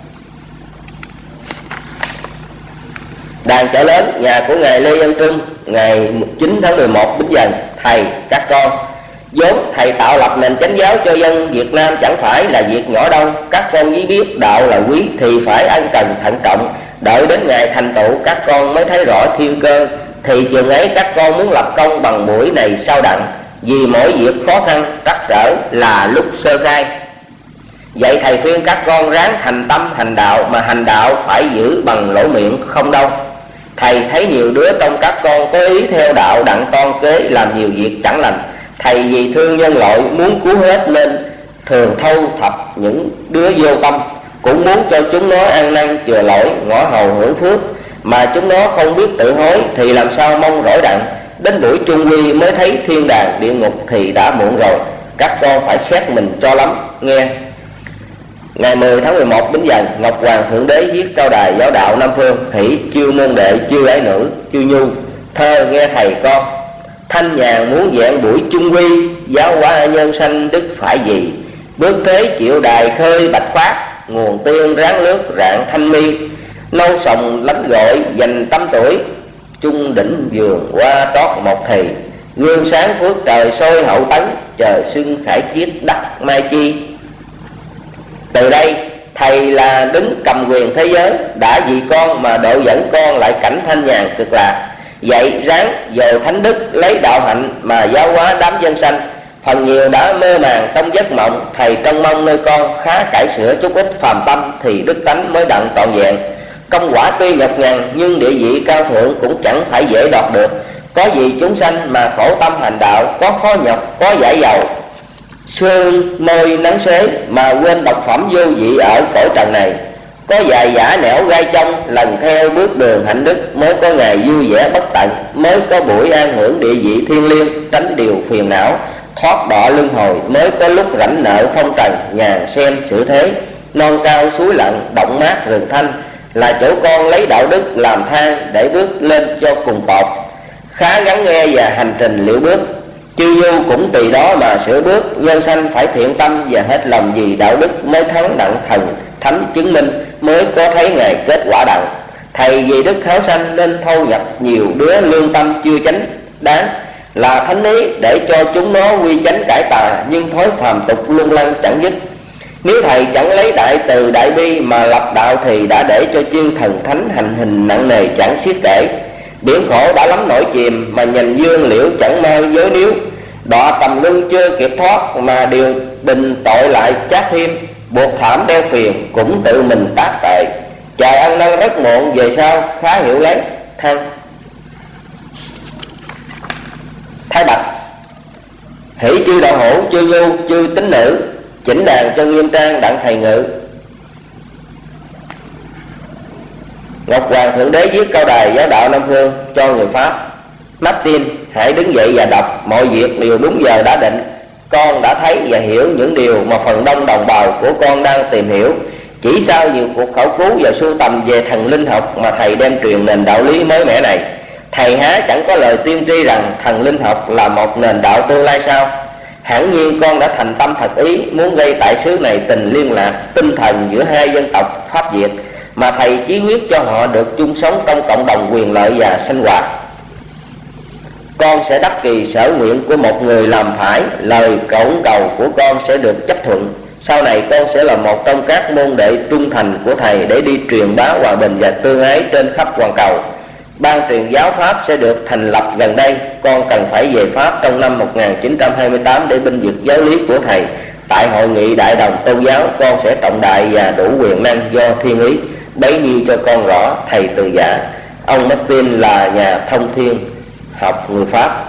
Đàn chợ lớn nhà của ngài Lê Văn Trung, ngày chín tháng mười một Bính Dần. Thầy, các con, vốn thầy tạo lập nền chánh giáo cho dân Việt Nam chẳng phải là việc nhỏ đâu. Các con với biết đạo là quý thì phải ân cần thận trọng, đợi đến ngày thành tựu các con mới thấy rõ thiên cơ. Thì chừng ấy các con muốn lập công bằng buổi này sao đặng, vì mỗi việc khó khăn trắc trở là lúc sơ khai. Vậy thầy khuyên các con ráng thành tâm hành đạo, mà hành đạo phải giữ bằng lỗ miệng không đâu. Thầy thấy nhiều đứa trong các con có ý theo đạo đặng toan kế làm nhiều việc chẳng lành. Thầy vì thương nhân loại muốn cứu hết nên thường thâu thập những đứa vô tâm, cũng muốn cho chúng nó ăn năn chừa lỗi, ngõ hầu hưởng phước. Mà chúng nó không biết tự hối thì làm sao mong rỗi đặng. Đến buổi chung quy mới thấy thiên đàng địa ngục thì đã muộn rồi. Các con phải xét mình cho lắm nghe. Ngày mười tháng mười một Bính Dần, Ngọc Hoàng Thượng Đế viết cao đài giáo đạo Nam Phương, hỷ chiêu môn đệ chiêu ái nữ chiêu nhu. Thơ nghe thầy con. Thanh nhàn muốn vẹn buổi chung quy, giáo hóa nhân sanh đức phải gì. Bước thế chịu đài khơi bạch phát, nguồn tiên ráng lướt rạng thanh mi. Nâu sòng lánh gọi dành tâm tuổi, chung đỉnh vườn qua trót một thì. Gương sáng phước trời sôi hậu tấn, trời xưng khải chiết đắc mai chi. Từ đây thầy là đứng cầm quyền thế giới, đã vì con mà độ dẫn con lại cảnh thanh nhàn cực lạc. Vậy ráng dồi thánh đức lấy đạo hạnh mà giáo hóa đám dân sanh. Phần nhiều đã mơ màng trong giấc mộng, thầy trông mong nơi con khá cải sửa chút ít phàm tâm, thì đức tánh mới đặng trọn vẹn. Công quả tuy nhọc nhằn nhưng địa vị cao thượng cũng chẳng phải dễ đoạt được. Có gì chúng sanh mà khổ tâm hành đạo, có khó nhọc, có giải dầu, sương môi nắng xế mà quên độc phẩm vô vị ở cõi trần này. Có vài giả nẻo gai trong, lần theo bước đường hạnh đức, mới có ngày vui vẻ bất tận, mới có buổi an hưởng địa vị thiên liêng, tránh điều phiền não, thoát đọa luân hồi, mới có lúc rảnh nợ phong trần, nhàn xem sự thế. Non cao suối lặng, động mát rừng thanh, là chỗ con lấy đạo đức làm thang để bước lên cho cùng tột. Khá gắng nghe và hành trình liệu bước, chư nhu cũng tùy đó mà sửa bước. Nhân sanh phải thiện tâm và hết lòng vì đạo đức, mới thắng đặng thần thánh chứng minh, mới có thấy ngày kết quả đặng. Thầy vì đức kháo sanh nên thâu nhập nhiều đứa lương tâm chưa chánh đáng, là thánh ý để cho chúng nó quy chánh cải tà, nhưng thói phàm tục lung lăng chẳng dứt. Nếu thầy chẳng lấy đại từ đại bi mà lập đạo, thì đã để cho chư thần thánh hành hình nặng nề chẳng xiết kể. Biển khổ đã lắm nổi chìm mà nhìn dương liễu chẳng mang dối níu. Đọa tầm luân chưa kịp thoát mà điều bình tội lại chát thêm, buộc thảm đeo phiền cũng tự mình tác tệ. Trời ăn năn rất muộn, về sau khá hiểu lấy. Than. Thái Bạch. Hỷ chư đạo hữu, chư nhu, chư tín nữ, chỉnh đàn chân nghiêm trang đặng thầy ngự. Ngọc Hoàng Thượng Đế viết cao đài giáo đạo Nam Phương cho người Pháp. Martin, hãy đứng dậy và đọc. Mọi việc đều đúng giờ đã định. Con đã thấy và hiểu những điều mà phần đông đồng bào của con đang tìm hiểu. Chỉ sau nhiều cuộc khảo cứu và sưu tầm về thần linh học mà thầy đem truyền nền đạo lý mới mẻ này. Thầy há chẳng có lời tiên tri rằng thần linh học là một nền đạo tương lai sao? Hẳn nhiên con đã thành tâm thật ý muốn gây tại xứ này tình liên lạc tinh thần giữa hai dân tộc Pháp Việt, mà thầy chí quyết cho họ được chung sống trong cộng đồng quyền lợi và sinh hoạt. Con sẽ đắc kỳ sở nguyện của một người làm phải, lời cổng cầu của con sẽ được chấp thuận. Sau này con sẽ là một trong các môn đệ trung thành của thầy để đi truyền bá hòa bình và tương ái trên khắp toàn cầu. Ban truyền giáo Pháp sẽ được thành lập gần đây. Con cần phải về Pháp trong năm một nghìn chín trăm hai mươi tám để binh vực giáo lý của thầy. Tại hội nghị đại đồng tôn giáo, con sẽ trọng đại và đủ quyền năng do thiên ý. Bấy nhiêu cho con rõ. Thầy từ giả. Ông Martin là nhà thông thiên học người Pháp.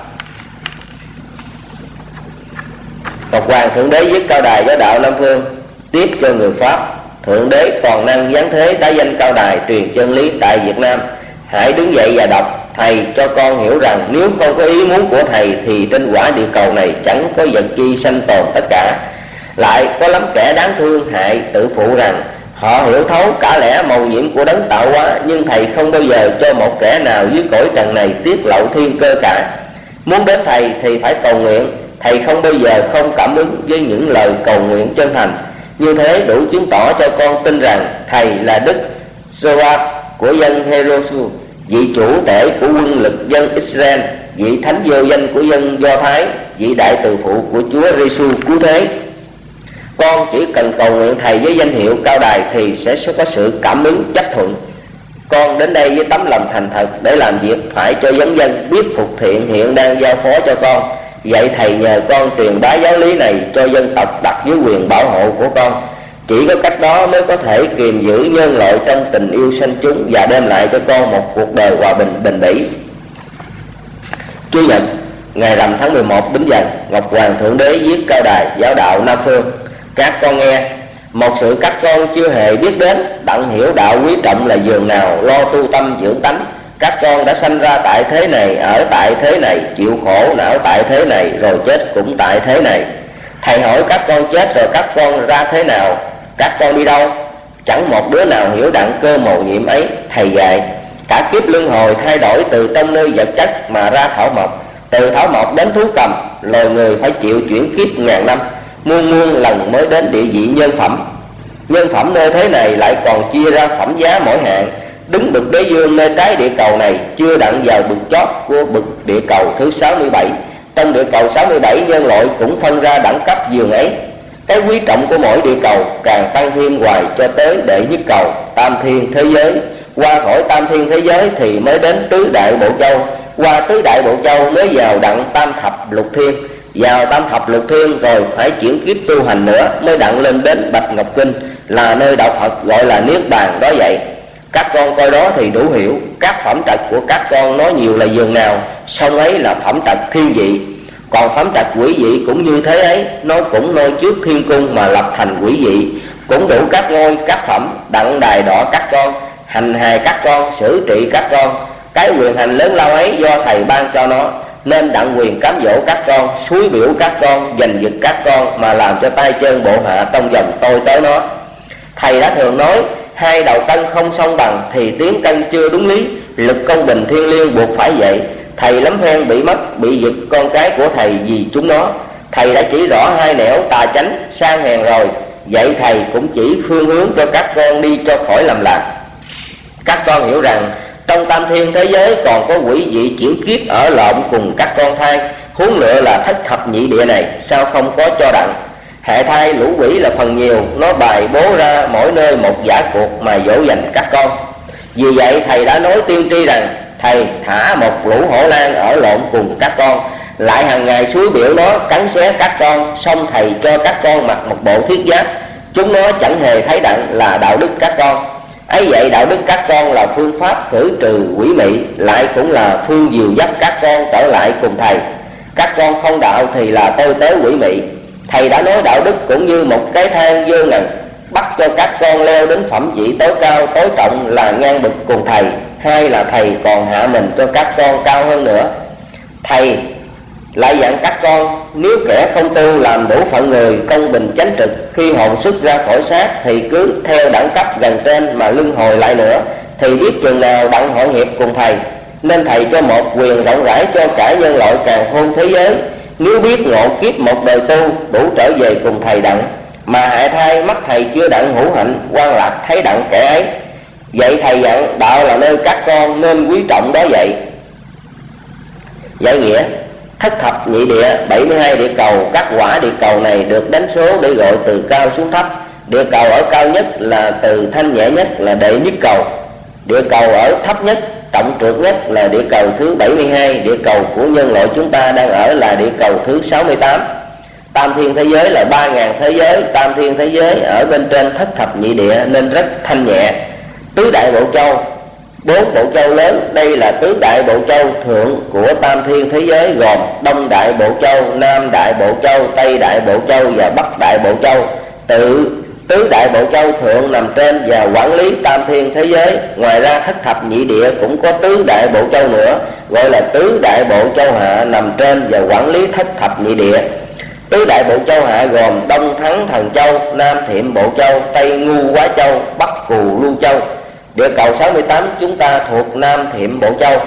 Ngọc Hoàng Thượng Đế viết cao đài giáo đạo Nam Phương tiếp cho người Pháp. Thượng Đế toàn năng giáng thế đã danh cao đài truyền chân lý tại Việt Nam. Hãy đứng dậy và đọc. Thầy cho con hiểu rằng nếu không có ý muốn của thầy thì trên quả địa cầu này chẳng có vật chi sanh tồn tất cả. Lại có lắm kẻ đáng thương hại tự phụ rằng họ hiểu thấu cả lẽ mầu nhiệm của đấng tạo hóa, nhưng thầy không bao giờ cho một kẻ nào dưới cõi trần này tiết lộ thiên cơ cả. Muốn đến thầy thì phải cầu nguyện. Thầy không bao giờ không cảm ứng với những lời cầu nguyện chân thành. Như thế đủ chứng tỏ cho con tin rằng thầy là Đức Joab của dân Herosu, vị chủ tể của quân lực dân Israel, vị thánh vô danh của dân Do Thái, vị đại từ phụ của Chúa Giêsu cứu thế. Con chỉ cần cầu nguyện thầy với danh hiệu cao đài thì sẽ có sự cảm ứng chấp thuận. Con đến đây với tấm lòng thành thật để làm việc phải cho dân dân biết phục thiện hiện đang giao phó cho con. Vậy thầy nhờ con truyền bá giáo lý này cho dân tộc đặt dưới quyền bảo hộ của con. Chỉ có cách đó mới có thể kiềm giữ nhân loại trong tình yêu sanh chúng và đem lại cho con một cuộc đời hòa bình bền bỉ. Chủ nhật ngày rằm tháng mười một Bính Dần, Ngọc Hoàng Thượng Đế viết cao đài giáo đạo Nam Phương. Các con nghe, một sự các con chưa hề biết đến, đặng hiểu đạo quý trọng là giường nào, lo tu tâm dưỡng tánh. Các con đã sanh ra tại thế này, ở tại thế này, chịu khổ não tại thế này, rồi chết cũng tại thế này. Thầy hỏi các con chết rồi các con ra thế nào, các con đi đâu? Chẳng một đứa nào hiểu đặng cơ mầu nhiệm ấy. Thầy dạy cả kiếp luân hồi thay đổi từ trong nơi vật chất mà ra thảo mộc, từ thảo mộc đến thú cầm, loài người phải chịu chuyển kiếp ngàn năm, muôn muôn lần mới đến địa vị nhân phẩm. Nhân phẩm nơi thế này lại còn chia ra phẩm giá mỗi hạng. Đứng bậc đế vương nơi trái địa cầu này chưa đặng vào bậc chót của bậc địa cầu thứ sáu mươi bảy. Trong địa cầu sáu mươi bảy, nhân loại cũng phân ra đẳng cấp giường ấy. Cái quý trọng của mỗi địa cầu càng tăng thêm hoài cho tới đệ nhất cầu tam thiên thế giới. Qua khỏi tam thiên thế giới thì mới đến tứ đại bộ châu. Qua tứ đại bộ châu mới vào đặng tam thập lục thiên. Vào tam thập lục thiên rồi phải chuyển kiếp tu hành nữa mới đặng lên đến Bạch Ngọc Kinh, là nơi đạo Phật gọi là Niết Bàn đó vậy. Các con coi đó thì đủ hiểu. Các phẩm trật của các con nói nhiều là giường nào, song ấy là phẩm trật thiên vị. Còn phẩm trật quỷ vị cũng như thế ấy, nó cũng nơi trước thiên cung mà lập thành quỷ vị. Cũng đủ các ngôi các phẩm đặng đài đỏ các con, hành hài các con, xử trị các con. Cái quyền hành lớn lao ấy do thầy ban cho nó, nên đặng quyền cám dỗ các con, suối biểu các con, giành giật các con, mà làm cho tay chân bộ hạ trong vòng tôi tới nó. Thầy đã thường nói hai đầu cân không song bằng thì tiếng cân chưa đúng lý, lực công bình thiên liêng buộc phải vậy. Thầy lắm phen bị mất bị giật con cái của thầy vì chúng nó. Thầy đã chỉ rõ hai nẻo tà chánh sang hèn rồi, vậy thầy cũng chỉ phương hướng cho các con đi cho khỏi lầm lạc. Các con hiểu rằng trong tam thiên thế giới còn có quỷ vị chuyển kiếp ở lộn cùng các con thai, huống nữa là thất thập nhị địa này, sao không có cho đặng. Hệ thai lũ quỷ là phần nhiều, nó bài bố ra mỗi nơi một giả cuộc mà dỗ dành các con. Vì vậy thầy đã nói tiên tri rằng thầy thả một lũ hổ lang ở lộn cùng các con, lại hàng ngày suối biểu nó cắn xé các con, xong thầy cho các con mặc một bộ thiết giáp. Chúng nó chẳng hề thấy đặng là đạo đức các con. ấy vậy đạo đức các con là phương pháp khử trừ quỷ mị, lại cũng là phương dìu dắt các con trở lại cùng thầy. Các con không đạo thì là tôi tớ quỷ mị. Thầy đã nói đạo đức cũng như một cái thang vô ngần, bắt cho các con leo đến phẩm vị tối cao tối trọng là ngang bậc cùng thầy, hay là thầy còn hạ mình cho các con cao hơn nữa. Thầy lại dặn các con, nếu kẻ không tu làm đủ phận người công bình chánh trực, khi hồn xuất ra khỏi xác thì cứ theo đẳng cấp gần trên mà luân hồi lại nữa, thì biết chừng nào đặng hội hiệp cùng thầy. Nên thầy cho một quyền rộng rãi cho cả nhân loại càn khôn thế giới. Nếu biết ngộ kiếp một đời tu đủ trở về cùng thầy đặng, mà hại thai mắt thầy chưa đặng hữu hạnh, quan lạc thấy đặng kẻ ấy. Vậy thầy dặn đạo là nơi các con nên quý trọng đó vậy. Giải nghĩa: thất thập nhị địa, bảy mươi hai địa cầu. Các quả địa cầu này được đánh số để gọi từ cao xuống thấp. Địa cầu ở cao nhất là từ thanh nhẹ nhất là đệ nhất cầu. Địa cầu ở thấp nhất, trọng trược nhất là địa cầu thứ bảy mươi hai. Địa cầu của nhân loại chúng ta đang ở là địa cầu thứ sáu mươi tám. Tam thiên thế giới là ba ngàn thế giới. Tam thiên thế giới ở bên trên thất thập nhị địa nên rất thanh nhẹ. Tứ đại bộ châu, bốn bộ châu lớn, đây là tứ đại bộ châu thượng của tam thiên thế giới, gồm Đông đại bộ châu, Nam đại bộ châu, Tây đại bộ châu và Bắc đại bộ châu. Tự tứ đại bộ châu thượng nằm trên và quản lý tam thiên thế giới. Ngoài ra thất thập nhị địa cũng có tứ đại bộ châu nữa, gọi là tứ đại bộ châu hạ, nằm trên và quản lý thất thập nhị địa. Tứ đại bộ châu hạ gồm Đông Thắng Thần Châu, Nam Thiệm Bộ Châu, Tây Ngu Quá Châu, Bắc Cù Lưu Châu. Địa cầu sáu mươi tám chúng ta thuộc Nam Thiệm Bộ Châu.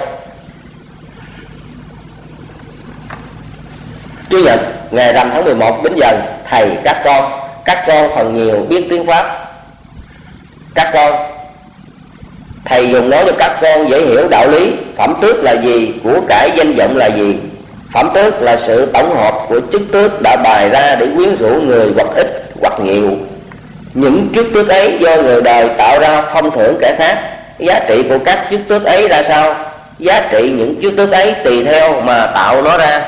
Chủ nhật ngày rằm tháng mười một Bính Dần. Thầy các con, các con phần nhiều biết tiếng Pháp. Các con, thầy dùng nói cho các con dễ hiểu đạo lý. Phẩm tước là gì, của cải danh vọng là gì. Phẩm tước là sự tổng hợp của chức tước đã bày ra để quyến rũ người hoặc ít hoặc nhiều. Những chức tước ấy do người đời tạo ra phong thưởng kẻ khác. Giá trị của các chức tước ấy ra sao? Giá trị những chức tước ấy tùy theo mà tạo nó ra.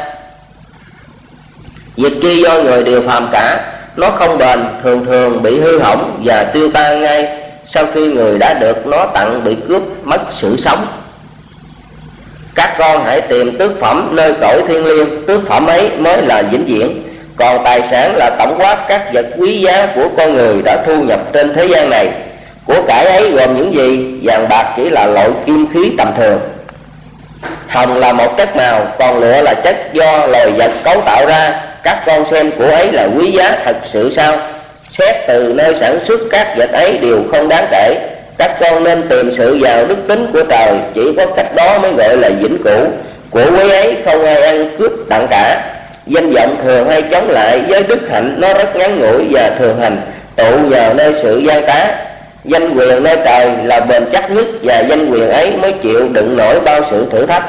Việc kia do người đều phàm cả, nó không bền, thường thường bị hư hỏng và tiêu tan ngay sau khi người đã được nó tặng bị cướp mất sự sống. Các con hãy tìm tước phẩm nơi cõi thiên liêng, tước phẩm ấy mới là vĩnh viễn. Còn tài sản là tổng quát các vật quý giá của con người đã thu nhập trên thế gian này. Của cải ấy gồm những gì? Vàng bạc chỉ là loại kim khí tầm thường. Hồng là một chất màu, còn lụa là chất do loài vật cấu tạo ra. Các con xem của ấy là quý giá thật sự sao? Xét từ nơi sản xuất các vật ấy đều không đáng kể. Các con nên tìm sự vào đức tính của trời, chỉ có cách đó mới gọi là vĩnh cửu. Của quý ấy không ai ăn cướp tặng cả. Danh vọng thường hay chống lại với đức hạnh, nó rất ngắn ngủi và thường hành, tụ nhờ nơi sự gian trá. Danh quyền nơi trời là bền chắc nhất, và danh quyền ấy mới chịu đựng nổi bao sự thử thách.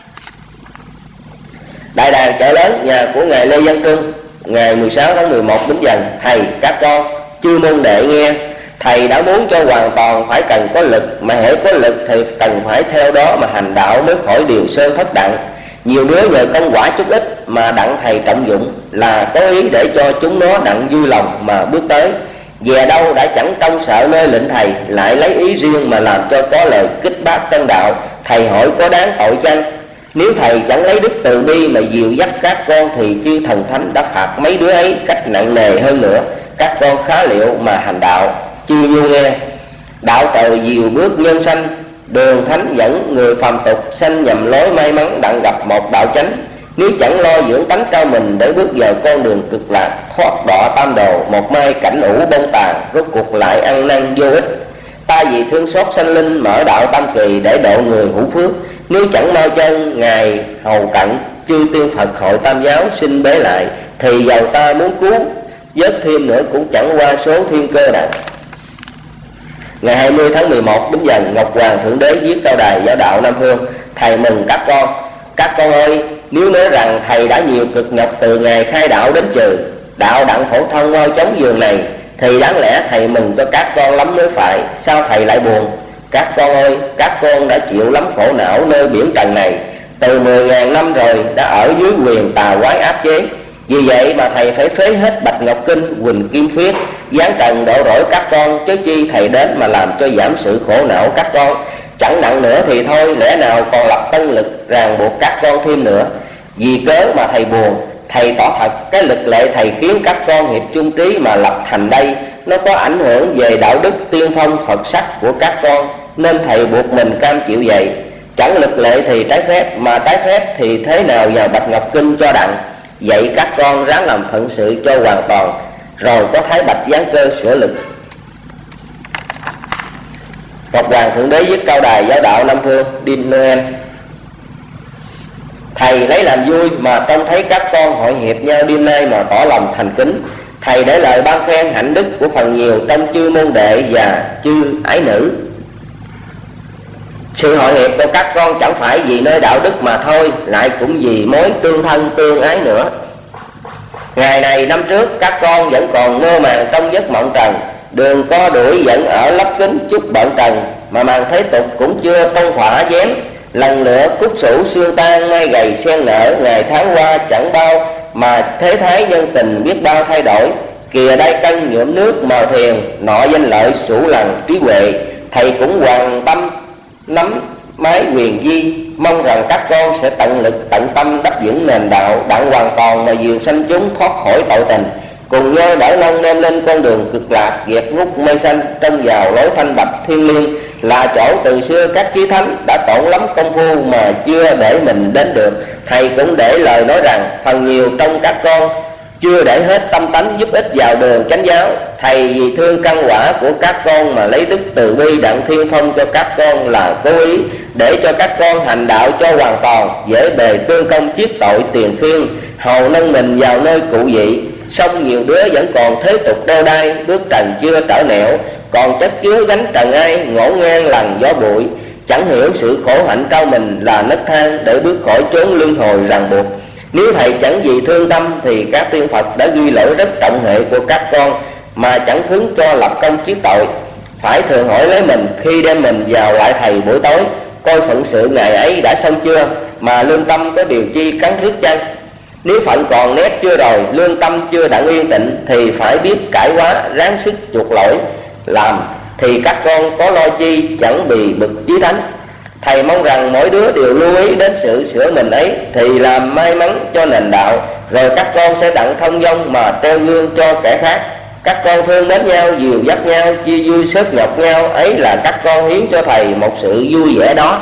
Đại đàn chợ lớn, nhà của ngài Lê Văn Trung, ngày mười sáu tháng mười một Bính Dần. Thầy các con, chư môn đệ nghe. Thầy đã muốn cho hoàn toàn phải cần có lực, mà hễ có lực thì cần phải theo đó mà hành đạo mới khỏi điều sơ thất đặng. Nhiều đứa nhờ công quả chút ít mà đặng thầy trọng dụng, là có ý để cho chúng nó đặng vui lòng mà bước tới. Về đâu đã chẳng trông sợ nơi lệnh thầy, lại lấy ý riêng mà làm cho có lời kích bác tân đạo. Thầy hỏi có đáng tội chăng? Nếu thầy chẳng lấy đức từ bi mà dìu dắt các con, thì chư thần thánh đã phạt mấy đứa ấy cách nặng nề hơn nữa. Các con khá liệu mà hành đạo. Chư nhu nghe. Đạo trời dìu bước nhân sanh, đường thánh dẫn người phàm tục sanh nhầm lối may mắn đặng gặp một đạo chánh. Nếu chẳng lo dưỡng tánh trao mình để bước vào con đường cực lạc, thoát đọa tam đồ, một mai cảnh ủ bông tàn, rốt cuộc lại ăn năn vô ích. Ta vì thương xót sanh linh mở đạo tam kỳ để độ người hữu phước. Nếu chẳng mau chân ngài hầu cận, chư tiên Phật hội tam giáo xin bế lại, thì dầu ta muốn cứu vớt thêm nữa cũng chẳng qua số thiên cơ đặng. Ngày hai mươi tháng mười một Bính Dần, Ngọc Hoàng Thượng Đế viết cao đài giáo đạo Nam Phương. Thầy mừng các con. Các con ơi, nếu nói rằng thầy đã nhiều cực nhọc từ ngày khai đạo đến trừ đạo đặng phổ thông mau chóng giường này, thì đáng lẽ thầy mừng cho các con lắm mới phải. Sao thầy lại buồn? Các con ơi, các con đã chịu lắm khổ não nơi biển trần này. Từ mười ngàn năm rồi đã ở dưới quyền tà quái áp chế. Vì vậy mà thầy phải phế hết Bạch Ngọc Kinh, Huỳnh Kim Phiết, giáng trần độ rỗi các con, chớ chi thầy đến mà làm cho giảm sự khổ não các con. Chẳng nặng nữa thì thôi, lẽ nào còn lập tân lực ràng buộc các con thêm nữa. Vì cớ mà thầy buồn, thầy tỏ thật cái lực lệ thầy khiến các con hiệp chung trí mà lập thành đây, nó có ảnh hưởng về đạo đức tiên phong Phật sắc của các con, nên thầy buộc mình cam chịu vậy. Chẳng lực lệ thì trái phép, mà trái phép thì thế nào vào Bạch Ngọc Kinh cho đặng. Vậy các con ráng làm phận sự cho hoàn toàn, rồi có Thái Bạch giáng cơ sửa lực. Ngọc Hoàng Thượng Đế viết cao đài giáo đạo Nam Phương, đêm Noel. Thầy lấy làm vui mà trông thấy các con hội hiệp nhau đêm nay mà tỏ lòng thành kính. Thầy để lời ban khen hạnh đức của phần nhiều trong chư môn đệ và chư ái nữ. Sự hội hiệp của các con chẳng phải vì nơi đạo đức mà thôi, lại cũng vì mối tương thân tương ái nữa. Ngày này năm trước các con vẫn còn mơ màng trong giấc mộng trần, đường co đuổi vẫn ở lấp kính chút bận trần, mà màn thế tục cũng chưa tông khỏa dém. Lần lửa cúc sủ xương tan, mai gầy sen nở, ngày tháng qua chẳng bao, mà thế thái nhân tình biết bao thay đổi. Kìa đây cân nhuộm nước màu thiền, nọ danh lợi sủ lần trí huệ. Thầy cũng hoàn tâm nắm mái quyền di, mong rằng các con sẽ tận lực tận tâm đắp vững nền đạo, đặng hoàn toàn mà dìu sanh chúng thoát khỏi tội tình, cùng nhau đỡ nâng đem lên con đường cực lạc, dẹp ngút mê sanh trong vào lối thanh bạch thiên liêng, là chỗ từ xưa các chí thánh đã tổn lắm công phu mà chưa để mình đến được. Thầy cũng để lời nói rằng phần nhiều trong các con chưa để hết tâm tánh giúp ích vào đường chánh giáo. Thầy vì thương căn quả của các con mà lấy đức từ bi đặng thiên phong cho các con là cố ý, để cho các con hành đạo cho hoàn toàn, dễ bề tương công chiết tội tiền khiên, hầu nâng mình vào nơi cụ vị. Song nhiều đứa vẫn còn thế tục đeo đai, bước trần chưa trở nẻo, còn chất chứa gánh trần ai, ngổn ngang lằn gió bụi. Chẳng hiểu sự khổ hạnh cao mình là nấc thang để bước khỏi chốn luân hồi ràng buộc. Nếu thầy chẳng vì thương tâm thì các tiên Phật đã ghi lỗi rất trọng hệ của các con, mà chẳng khứng cho lập công chiết tội. Phải thường hỏi lấy mình khi đem mình vào lại thầy buổi tối, coi phận sự ngày ấy đã xong chưa, mà lương tâm có điều chi cắn rứt chăng. Nếu phận còn nét chưa rồi, lương tâm chưa đặng yên tịnh, thì phải biết cải hóa, ráng sức chuộc lỗi làm, thì các con có lo chi chẳng bị bực chí thánh. Thầy mong rằng mỗi đứa đều lưu ý đến sự sửa mình ấy, thì làm may mắn cho nền đạo, rồi các con sẽ đặng thông dong mà treo gương cho kẻ khác. Các con thương mến nhau, dìu dắt nhau, chia vui xớt nhọc nhau, ấy là các con hiến cho thầy một sự vui vẻ đó.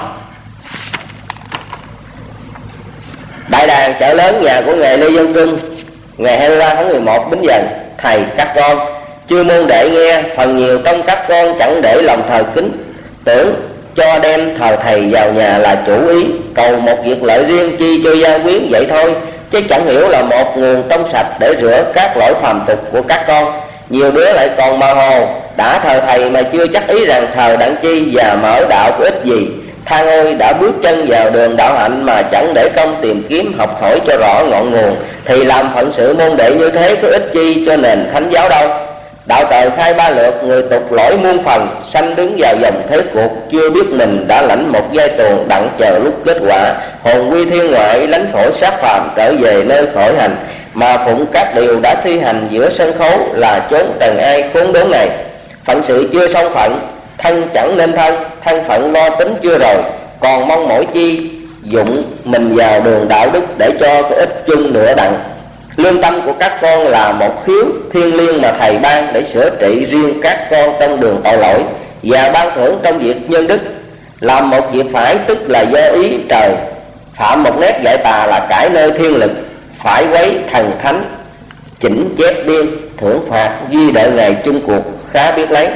Đại đàn chợ lớn nhà của ngài Lê Văn Trung, ngày hai mươi ba tháng mười một Bính Dần. Thầy các con chư môn đệ nghe, phần nhiều trong các con chẳng để lòng thờ kính, tưởng cho đem thờ thầy vào nhà là chủ ý, cầu một việc lợi riêng chi cho gia quyến vậy thôi, chứ chẳng hiểu là một nguồn trong sạch để rửa các lỗi phàm tục của các con. Nhiều đứa lại còn mơ hồ, đã thờ thầy mà chưa chắc ý rằng thờ đặng chi và mở đạo có ích gì. Than ôi, đã bước chân vào đường đạo hạnh mà chẳng để công tìm kiếm học hỏi cho rõ ngọn nguồn, thì làm phận sự môn đệ như thế có ích chi cho nền thánh giáo đâu. Đạo trời khai ba lượt, người tục lỗi muôn phần, sanh đứng vào dòng thế cuộc, chưa biết mình đã lãnh một giai tuồng, đặng chờ lúc kết quả, hồn quy thiên ngoại, lánh phổi sát phàm, trở về nơi khỏi hành, mà phụng các điều đã thi hành giữa sân khấu, là chốn trần ai khốn đốn này. Phận sự chưa xong phận, thân chẳng nên thân, thân phận lo tính chưa rồi, còn mong mỗi chi dụng mình vào đường đạo đức để cho có ích chung nữa đặng. Lương tâm của các con là một khiếu thiên liêng mà thầy ban để sửa trị riêng các con trong đường tội lỗi, và ban thưởng trong việc nhân đức. Làm một việc phải tức là do ý trời, phạm một nét dạy tà là cải nơi thiên lực, phải quấy thần thánh, chỉnh chép biên, thưởng phạt duy đợi ngày chung cuộc khá biết lấy.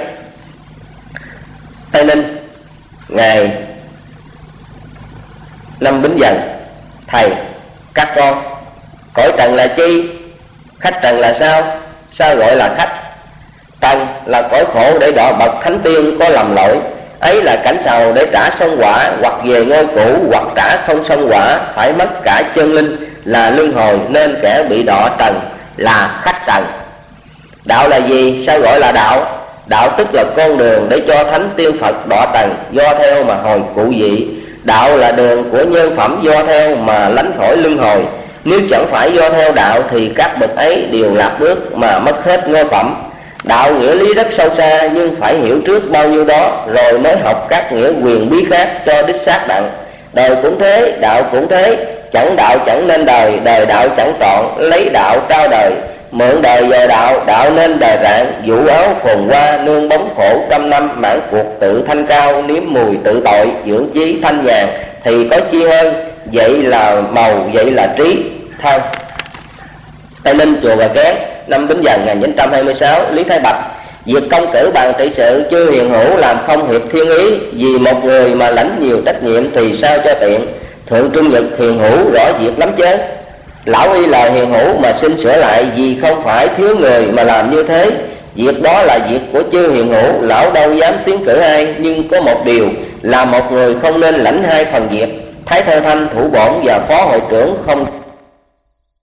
Tây Ninh, ngày năm Bính Dần. Thầy các con, cõi trần là chi? Khách trần là sao? Sao gọi là khách? Trần là cõi khổ để đọa bậc thánh tiên có lầm lỗi, ấy là cảnh sầu để trả xong quả, hoặc về ngôi cũ, hoặc trả không xong quả, phải mất cả chân linh là luân hồi, nên kẻ bị đọa trần là khách trần. Đạo là gì? Sao gọi là đạo? Đạo tức là con đường để cho thánh tiên Phật đọa trần, do theo mà hồi cụ vị. Đạo là đường của nhân phẩm, do theo mà lánh khỏi luân hồi. Nếu chẳng phải do theo đạo thì các bậc ấy đều lạc bước mà mất hết ngôi phẩm. Đạo nghĩa lý rất sâu xa, nhưng phải hiểu trước bao nhiêu đó rồi mới học các nghĩa quyền bí khác cho đích xác đặng. Đời cũng thế, đạo cũng thế, chẳng đạo chẳng nên đời, đời đạo chẳng trọn, lấy đạo trao đời. Mượn đời giờ đạo, đạo nên đời rạng, vũ áo phồn hoa, nương bóng khổ trăm năm, mãn cuộc tự thanh cao, nếm mùi tự tội, dưỡng chí thanh nhàn, thì có chi hơn, vậy là màu, vậy là trí. Thân Tây Ninh, chùa Gà Kén, năm Bính Dần một nghìn chín trăm hai mươi sáu. Lý Thái Bạch: việc công cử bàn trị sự chưa hiền hữu làm không hiệp thiên ý, vì một người mà lãnh nhiều trách nhiệm thì sao cho tiện. Thượng Trung Nhật: hiền hữu rõ việc lắm chớ. Lão y là hiền hữu mà xin sửa lại, vì không phải thiếu người mà làm như thế. Việc đó là việc của chư hiền hữu, lão đâu dám tiến cử ai. Nhưng có một điều là một người không nên lãnh hai phần việc. Thái Thơ Thanh thủ bổn và phó hội trưởng không